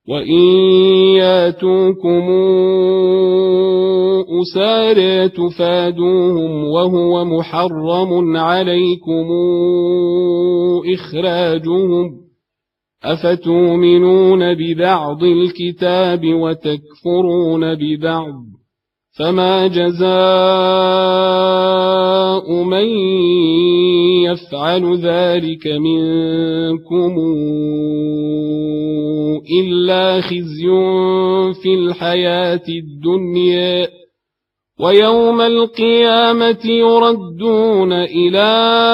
وإن ياتوكم أسارى تفادوهم وهو محرم عليكم إخراجهم أفتؤمنون ببعض الكتاب وتكفرون ببعض فما جزاء من يفعل ذلك منكم إلا خزي في الحياة الدنيا ويوم القيامة يردون إلى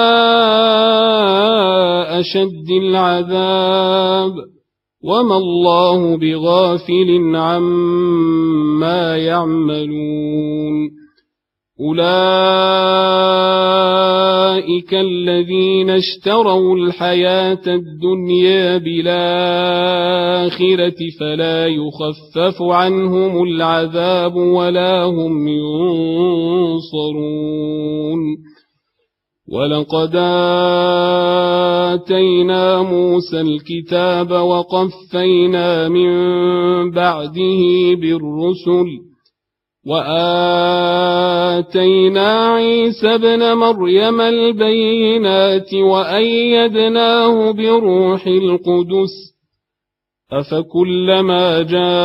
أشد العذاب وما الله بغافل عما يعملون أولئك الذين اشتروا الحياة الدنيا بالآخرة فلا يخفف عنهم العذاب ولا هم ينصرون ولقد آتينا موسى الكتاب وقفينا من بعده بالرسل وآتينا عيسى ابن مريم البينات وأيدناه بروح القدس أفكلما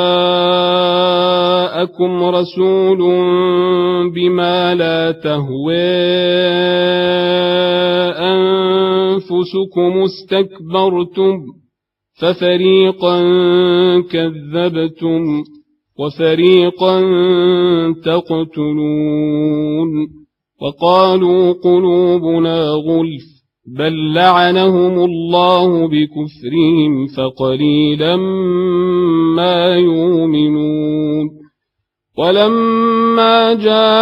جاءكم رسول بما لا تهوى أنفسكم استكبرتم ففريقا كذبتم وفريقا تقتلون وقالوا قلوبنا غلف بل لعنهم الله بكفرهم فقليلا ما يؤمنون ولما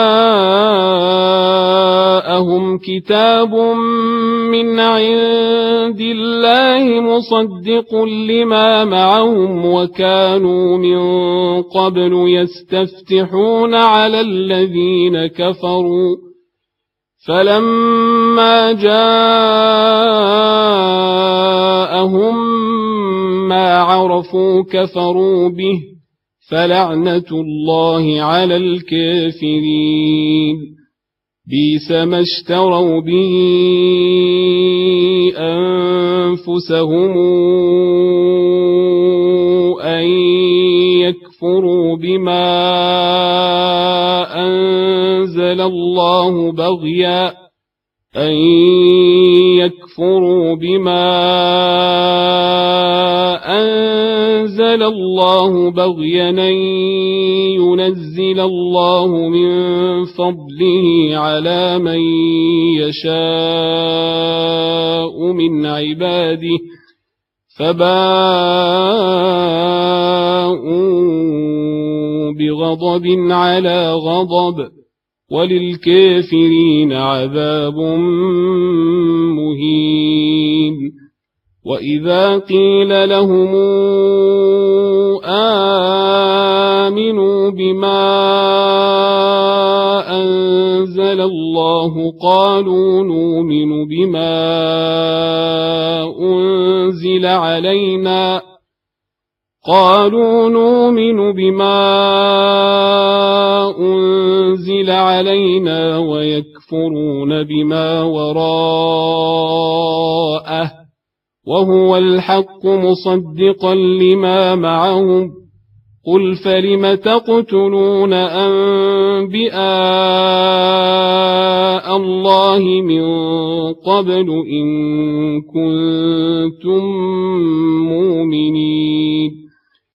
جاءهم كتاب من عند الله مصدق لما معهم وكانوا من قبل يستفتحون على الذين كفروا فلما جاءهم ما عرفوا كفروا به فلعنة الله على الكافرين بئس ما اشتروا به أنفسهم أن يكفروا بما أنزل الله بغيا أن يكفروا بما أنزل الله بغيا أن ينزل الله من فضله على من يشاء من عباده فباءوا بغضب على غضب وللكافرين عذاب مهين وإذا قيل لهم آمنوا بما أنزل الله قالوا نؤمن بما أنزل علينا ويكفرون بما وراءه وهو الحق مصدقا لما معهم قل فلم تقتلون أنبياء الله من قبل إن كنتم مؤمنين